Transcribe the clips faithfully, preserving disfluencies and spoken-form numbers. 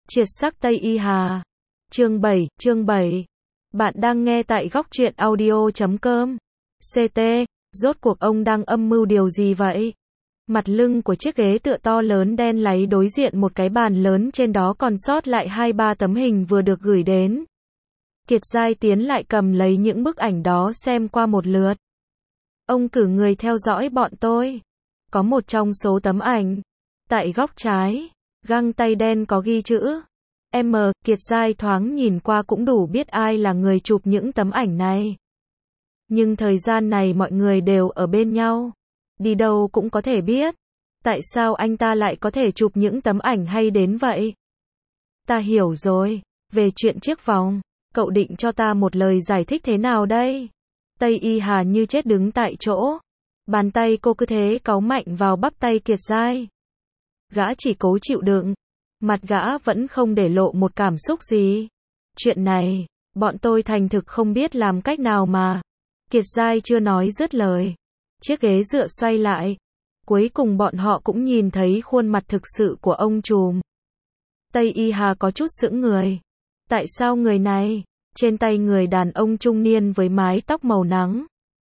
Triệt sắc Tây Y Hà. Chương bảy, chương bảy. Bạn đang nghe tại góc truyện audio chấm com. xê tê, rốt cuộc ông đang âm mưu điều gì vậy? Mặt lưng của chiếc ghế tựa to lớn đen láy đối diện một cái bàn lớn, trên đó còn sót lại hai ba tấm hình vừa được gửi đến. Kiệt Giai tiến lại cầm lấy những bức ảnh đó xem qua một lượt. Ông cử người theo dõi bọn tôi. Có một trong số tấm ảnh, tại góc trái, găng tay đen có ghi chữ M. Kiệt Giai thoáng nhìn qua cũng đủ biết ai là người chụp những tấm ảnh này. Nhưng thời gian này mọi người đều ở bên nhau, đi đâu cũng có thể biết. Tại sao anh ta lại có thể chụp những tấm ảnh hay đến vậy? Ta hiểu rồi, về chuyện chiếc vòng, cậu định cho ta một lời giải thích thế nào đây? Tây Y Hà như chết đứng tại chỗ. Bàn tay cô cứ thế cáu mạnh vào bắp tay Kiệt Giai. Gã chỉ cố chịu đựng, mặt gã vẫn không để lộ một cảm xúc gì. Chuyện này, bọn tôi thành thực không biết làm cách nào mà. Kiệt Giai chưa nói dứt lời, chiếc ghế dựa xoay lại. Cuối cùng bọn họ cũng nhìn thấy khuôn mặt thực sự của ông trùm. Tây Y Hà có chút sững người. Tại sao người này? Trên tay người đàn ông trung niên với mái tóc màu nắng,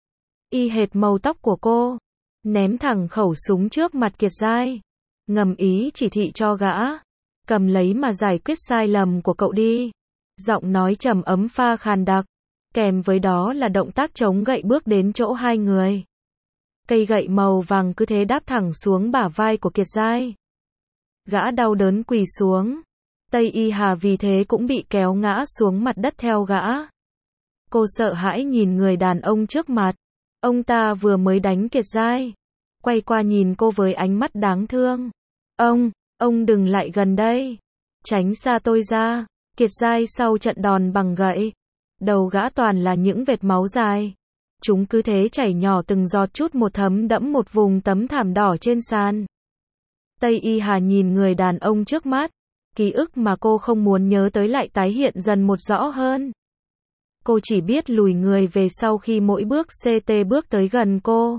y hệt màu tóc của cô, ném thẳng khẩu súng trước mặt Kiệt Giai, ngầm ý chỉ thị cho gã, cầm lấy mà giải quyết sai lầm của cậu đi. Giọng nói trầm ấm pha khàn đặc, kèm với đó là động tác chống gậy bước đến chỗ hai người. Cây gậy màu vàng cứ thế đáp thẳng xuống bả vai của Kiệt Giai. Gã đau đớn quỳ xuống. Tây Y Hà vì thế cũng bị kéo ngã xuống mặt đất theo gã. Cô sợ hãi nhìn người đàn ông trước mặt. Ông ta vừa mới đánh Kiệt Giai, quay qua nhìn cô với ánh mắt đáng thương. Ông, ông đừng lại gần đây. Tránh xa tôi ra. Kiệt Giai sau trận đòn bằng gậy, đầu gã toàn là những vệt máu dài. Chúng cứ thế chảy nhỏ từng giọt chút một, thấm đẫm một vùng tấm thảm đỏ trên sàn. Tây Y Hà nhìn người đàn ông trước mắt. Ký ức mà cô không muốn nhớ tới lại tái hiện dần một rõ hơn. Cô chỉ biết lùi người về sau khi mỗi bước xê tê bước tới gần cô.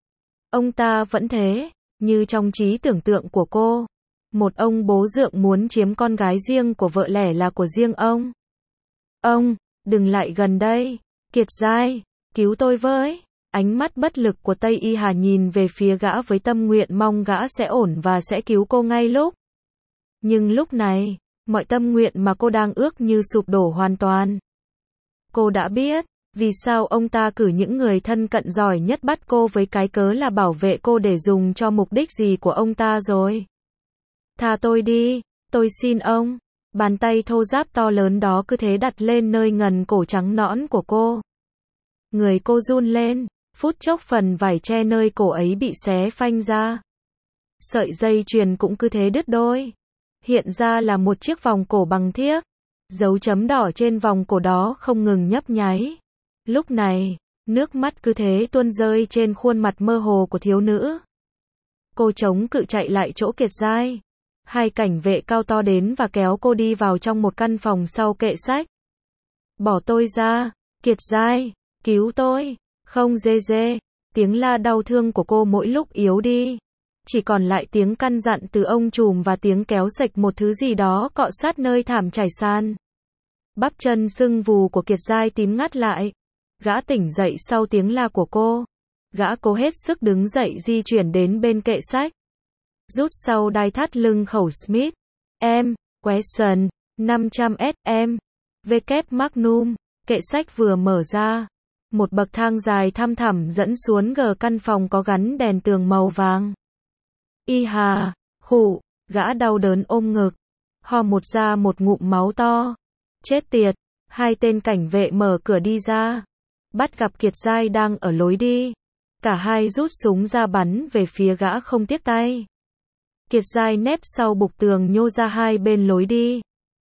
Ông ta vẫn thế, như trong trí tưởng tượng của cô. Một ông bố dượng muốn chiếm con gái riêng của vợ lẽ là của riêng ông. Ông, đừng lại gần đây. Kiệt Giai, cứu tôi với. Ánh mắt bất lực của Tây Y Hà nhìn về phía gã với tâm nguyện mong gã sẽ ổn và sẽ cứu cô ngay lúc. Nhưng lúc này, mọi tâm nguyện mà cô đang ước như sụp đổ hoàn toàn. Cô đã biết, vì sao ông ta cử những người thân cận giỏi nhất bắt cô với cái cớ là bảo vệ cô để dùng cho mục đích gì của ông ta rồi. Tha tôi đi, tôi xin ông. Bàn tay thô ráp to lớn đó cứ thế đặt lên nơi ngần cổ trắng nõn của cô. Người cô run lên, phút chốc phần vải che nơi cổ ấy bị xé phanh ra. Sợi dây chuyền cũng cứ thế đứt đôi. Hiện ra là một chiếc vòng cổ bằng thiếc. Dấu chấm đỏ trên vòng cổ đó không ngừng nhấp nháy. Lúc này, nước mắt cứ thế tuôn rơi trên khuôn mặt mơ hồ của thiếu nữ. Cô chống cự chạy lại chỗ Kiệt Giai. Hai cảnh vệ cao to đến và kéo cô đi vào trong một căn phòng sau kệ sách. Bỏ tôi ra, Kiệt Giai, cứu tôi, không dê dê. Tiếng la đau thương của cô mỗi lúc yếu đi. Chỉ còn lại tiếng căn dặn từ ông trùm và tiếng kéo sạch một thứ gì đó cọ sát nơi thảm trải sàn. Bắp chân sưng vù của Kiệt Giai tím ngắt lại. Gã tỉnh dậy sau tiếng la của cô. Gã cố hết sức đứng dậy di chuyển đến bên kệ sách. Rút sau đai thắt lưng khẩu Smith M. Wesson năm trăm S M. W Magnum. Kệ sách vừa mở ra. Một bậc thang dài thăm thẳm dẫn xuống gờ căn phòng có gắn đèn tường màu vàng. Y Hà, khụ, gã đau đớn ôm ngực, ho một ra một ngụm máu to. Chết tiệt, hai tên cảnh vệ mở cửa đi ra, bắt gặp Kiệt Giai đang ở lối đi. Cả hai rút súng ra bắn về phía gã không tiếc tay. Kiệt Giai nép sau bục tường nhô ra hai bên lối đi.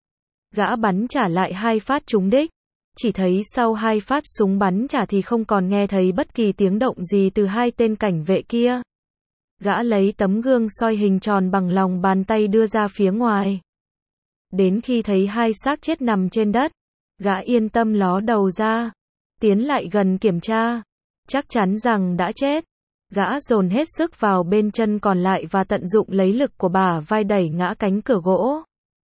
Gã bắn trả lại hai phát trúng đích. Chỉ thấy sau hai phát súng bắn trả thì không còn nghe thấy bất kỳ tiếng động gì từ hai tên cảnh vệ kia. Gã lấy tấm gương soi hình tròn bằng lòng bàn tay đưa ra phía ngoài. Đến khi thấy hai xác chết nằm trên đất, gã yên tâm ló đầu ra, tiến lại gần kiểm tra, chắc chắn rằng đã chết. Gã dồn hết sức vào bên chân còn lại và tận dụng lấy lực của bả vai đẩy ngã cánh cửa gỗ.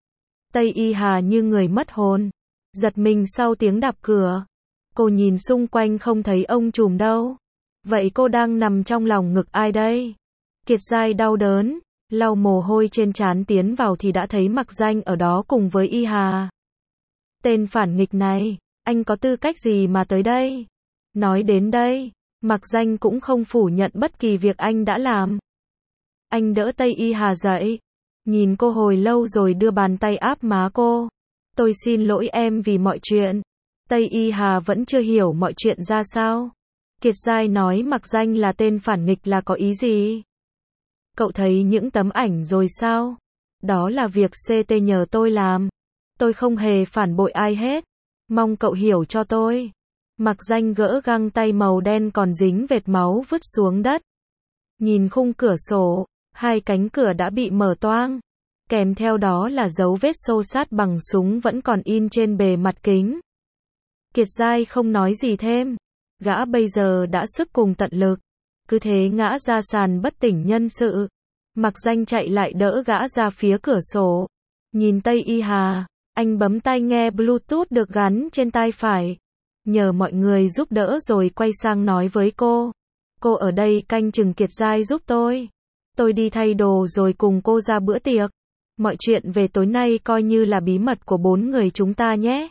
Tây Y Hà như người mất hồn, giật mình sau tiếng đạp cửa. Cô nhìn xung quanh không thấy ông trùm đâu. Vậy cô đang nằm trong lòng ngực ai đây? Kiệt Giai đau đớn, lau mồ hôi trên trán tiến vào thì đã thấy Mạc Danh ở đó cùng với Y Hà. Tên phản nghịch này, anh có tư cách gì mà tới đây? Nói đến đây, Mạc Danh cũng không phủ nhận bất kỳ việc anh đã làm. Anh đỡ Tây Y Hà dậy, nhìn cô hồi lâu rồi đưa bàn tay áp má cô. Tôi xin lỗi em vì mọi chuyện. Tây Y Hà vẫn chưa hiểu mọi chuyện ra sao. Kiệt Giai nói Mạc Danh là tên phản nghịch là có ý gì? Cậu thấy những tấm ảnh rồi sao? Đó là việc xê tê nhờ tôi làm. Tôi không hề phản bội ai hết. Mong cậu hiểu cho tôi. Mạc Danh gỡ găng tay màu đen còn dính vệt máu vứt xuống đất. Nhìn khung cửa sổ, hai cánh cửa đã bị mở toang. Kèm theo đó là dấu vết xô sát bằng súng vẫn còn in trên bề mặt kính. Kiệt Giai không nói gì thêm. Gã bây giờ đã sức cùng tận lực. Cứ thế ngã ra sàn bất tỉnh nhân sự. Mạc Danh chạy lại đỡ gã ra phía cửa sổ. Nhìn Tây Y Hà, anh bấm tai nghe Bluetooth được gắn trên tai phải. Nhờ mọi người giúp đỡ rồi quay sang nói với cô. Cô ở đây canh chừng Kiệt Giai giúp tôi. Tôi đi thay đồ rồi cùng cô ra bữa tiệc. Mọi chuyện về tối nay coi như là bí mật của bốn người chúng ta nhé.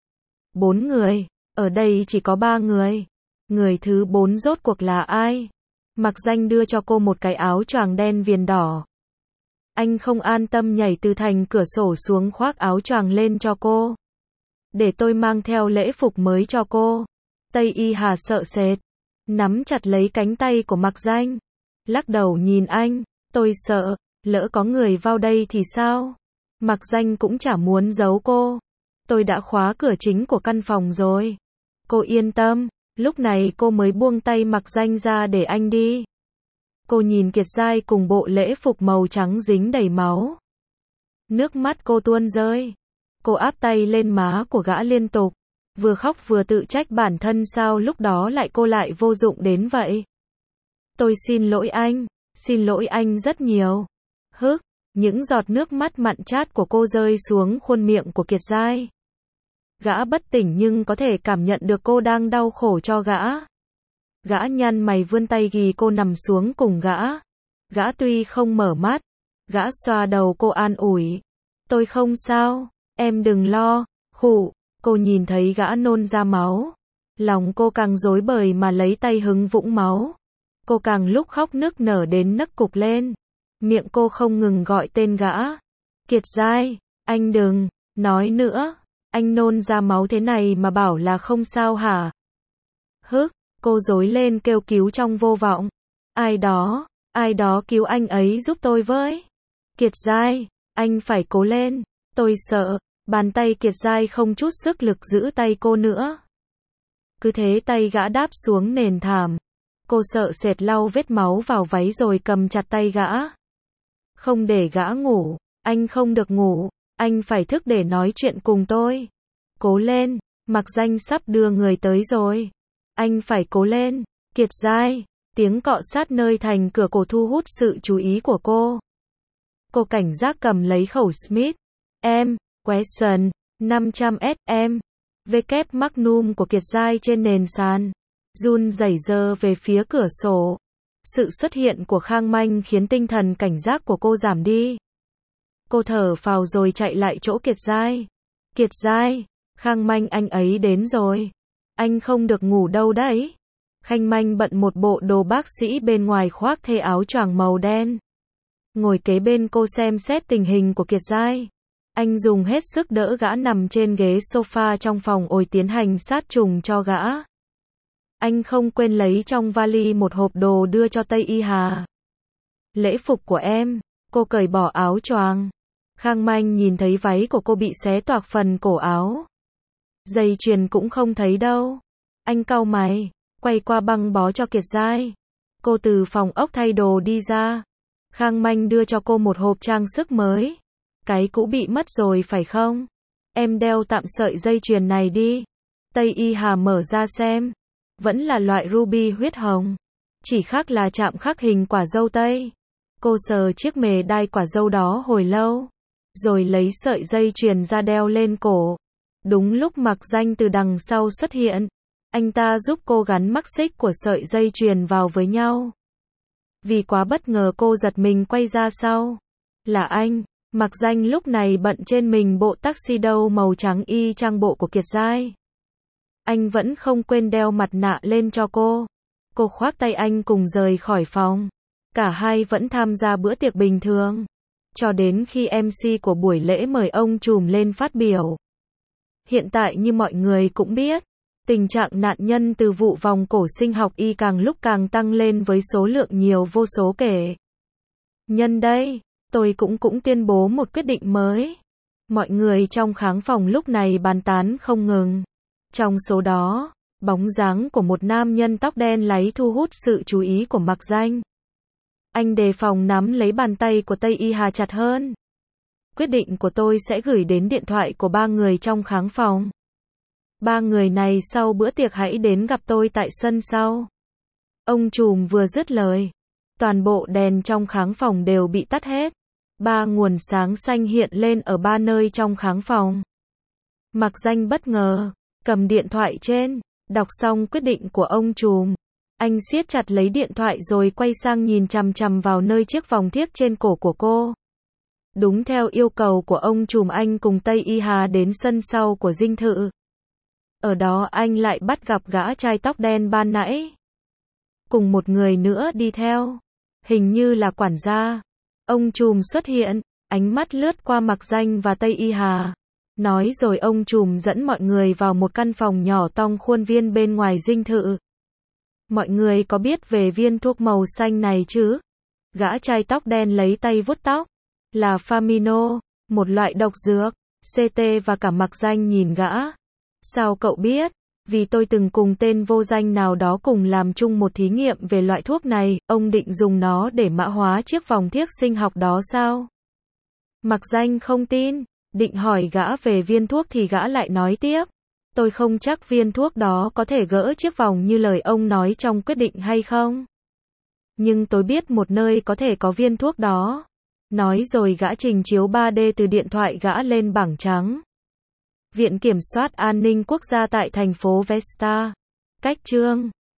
Bốn người? Ở đây chỉ có ba người. Người thứ bốn rốt cuộc là ai? Mạc Danh đưa cho cô một cái áo choàng đen viền đỏ. Anh không an tâm nhảy từ thành cửa sổ xuống khoác áo choàng lên cho cô. Để tôi mang theo lễ phục mới cho cô. Tây Y Hà sợ sệt, nắm chặt lấy cánh tay của Mạc Danh. Lắc đầu nhìn anh, tôi sợ, lỡ có người vào đây thì sao? Mạc Danh cũng chả muốn giấu cô. Tôi đã khóa cửa chính của căn phòng rồi. Cô yên tâm. Lúc này cô mới buông tay Mạc Danh ra để anh đi. Cô nhìn Kiệt Giai cùng bộ lễ phục màu trắng dính đầy máu. Nước mắt cô tuôn rơi. Cô áp tay lên má của gã liên tục. Vừa khóc vừa tự trách bản thân sao lúc đó lại cô lại vô dụng đến vậy. Tôi xin lỗi anh. Xin lỗi anh rất nhiều. Hức, những giọt nước mắt mặn chát của cô rơi xuống khuôn miệng của Kiệt Giai. Gã bất tỉnh nhưng có thể cảm nhận được cô đang đau khổ cho gã. Gã nhăn mày vươn tay ghì cô nằm xuống cùng gã. Gã tuy không mở mắt. Gã xoa đầu cô an ủi. Tôi không sao, em đừng lo. Khụ, cô nhìn thấy gã nôn ra máu. Lòng cô càng rối bời mà lấy tay hứng vũng máu. Cô càng lúc khóc nức nở đến nấc cục lên. Miệng cô không ngừng gọi tên gã. Kiệt Giai, anh đừng, nói nữa. Anh nôn ra máu thế này mà bảo là không sao hả? Hức, cô rối lên kêu cứu trong vô vọng. Ai đó, ai đó cứu anh ấy giúp tôi với. Kiệt Giai, anh phải cố lên. Tôi sợ, bàn tay Kiệt Giai không chút sức lực giữ tay cô nữa. Cứ thế tay gã đáp xuống nền thảm. Cô sợ sệt lau vết máu vào váy rồi cầm chặt tay gã. Không để gã ngủ, anh không được ngủ. Anh phải thức để nói chuyện cùng tôi. Cố lên, Mạc Danh sắp đưa người tới rồi. Anh phải cố lên, Kiệt Giai. Tiếng cọ sát nơi thành cửa cổ thu hút sự chú ý của cô. Cô cảnh giác cầm lấy khẩu Smith. Em, Wesson, năm trăm S M. W Magnum của Kiệt Giai trên nền sàn. Run rẩy giơ về phía cửa sổ. Sự xuất hiện của Khang Manh khiến tinh thần cảnh giác của cô giảm đi. Cô thở phào rồi chạy lại chỗ Kiệt Giai. Kiệt Giai, Khang Manh anh ấy đến rồi. Anh không được ngủ đâu đấy. Khang Manh bận một bộ đồ bác sĩ bên ngoài khoác thê áo choàng màu đen. Ngồi kế bên cô xem xét tình hình của Kiệt Giai. Anh dùng hết sức đỡ gã nằm trên ghế sofa trong phòng ồi tiến hành sát trùng cho gã. Anh không quên lấy trong vali một hộp đồ đưa cho Tây Y Hà. Lễ phục của em. Cô cởi bỏ áo choàng. Khang Manh nhìn thấy váy của cô bị xé toạc phần cổ áo. Dây chuyền cũng không thấy đâu. Anh cau mày, quay qua băng bó cho Kiệt Giai. Cô từ phòng ốc thay đồ đi ra. Khang Manh đưa cho cô một hộp trang sức mới. Cái cũ bị mất rồi phải không? Em đeo tạm sợi dây chuyền này đi. Tây Y Hà mở ra xem. Vẫn là loại ruby huyết hồng. Chỉ khác là chạm khắc hình quả dâu tây. Cô sờ chiếc mề đai quả dâu đó hồi lâu. rồi lấy sợi dây chuyền ra đeo lên cổ. Đúng lúc Mạc Danh từ đằng sau xuất hiện, anh ta giúp cô gắn mắc xích của sợi dây chuyền vào với nhau. Vì quá bất ngờ cô giật mình quay ra sau. Là anh. Mạc Danh lúc này bận trên mình bộ tuxedo màu trắng y chang bộ của Kiệt Giai. Anh vẫn không quên đeo mặt nạ lên cho cô. Cô khoác tay anh cùng rời khỏi phòng. Cả hai vẫn tham gia bữa tiệc bình thường. Cho đến khi em xê của buổi lễ mời ông trùm lên phát biểu. Hiện tại như mọi người cũng biết, tình trạng nạn nhân từ vụ vòng cổ sinh học y càng lúc càng tăng lên với số lượng nhiều vô số kể. Nhân đây, tôi cũng cũng tuyên bố một quyết định mới. Mọi người trong khán phòng lúc này bàn tán không ngừng. Trong số đó, bóng dáng của một nam nhân tóc đen láy thu hút sự chú ý của Mạc Danh. Anh đề phòng nắm lấy bàn tay của Tây Y Hà chặt hơn. Quyết định của tôi sẽ gửi đến điện thoại của ba người trong khán phòng. Ba người này sau bữa tiệc hãy đến gặp tôi tại sân sau. Ông trùm vừa dứt lời, toàn bộ đèn trong khán phòng đều bị tắt hết. Ba nguồn sáng xanh hiện lên ở ba nơi trong khán phòng. Mạc Danh bất ngờ, cầm điện thoại trên, đọc xong quyết định của ông trùm. Anh siết chặt lấy điện thoại rồi quay sang nhìn chằm chằm vào nơi chiếc vòng thiếc trên cổ của cô. Đúng theo yêu cầu của ông trùm, anh cùng Tây Y Hà đến sân sau của dinh thự. Ở đó anh lại bắt gặp gã trai tóc đen ban nãy. Cùng một người nữa đi theo. Hình như là quản gia. Ông trùm xuất hiện, ánh mắt lướt qua Mạc Danh và Tây Y Hà. Nói rồi ông trùm dẫn mọi người vào một căn phòng nhỏ trong khuôn viên bên ngoài dinh thự. Mọi người có biết về viên thuốc màu xanh này chứ? Gã trai tóc đen lấy tay vuốt tóc. Là Famino, một loại độc dược. xê tê và cả Mạc Danh nhìn gã. Sao cậu biết? Vì tôi từng cùng tên vô danh nào đó cùng làm chung một thí nghiệm về loại thuốc này. Ông định dùng nó để mã hóa chiếc vòng thiếc sinh học đó sao? Mạc Danh không tin. Định hỏi gã về viên thuốc thì gã lại nói tiếp. Tôi không chắc viên thuốc đó có thể gỡ chiếc vòng như lời ông nói trong quyết định hay không. Nhưng tôi biết một nơi có thể có viên thuốc đó. Nói rồi gã trình chiếu ba D từ điện thoại gã lên bảng trắng. Viện Kiểm soát An ninh Quốc gia tại thành phố Vesta. Cách chương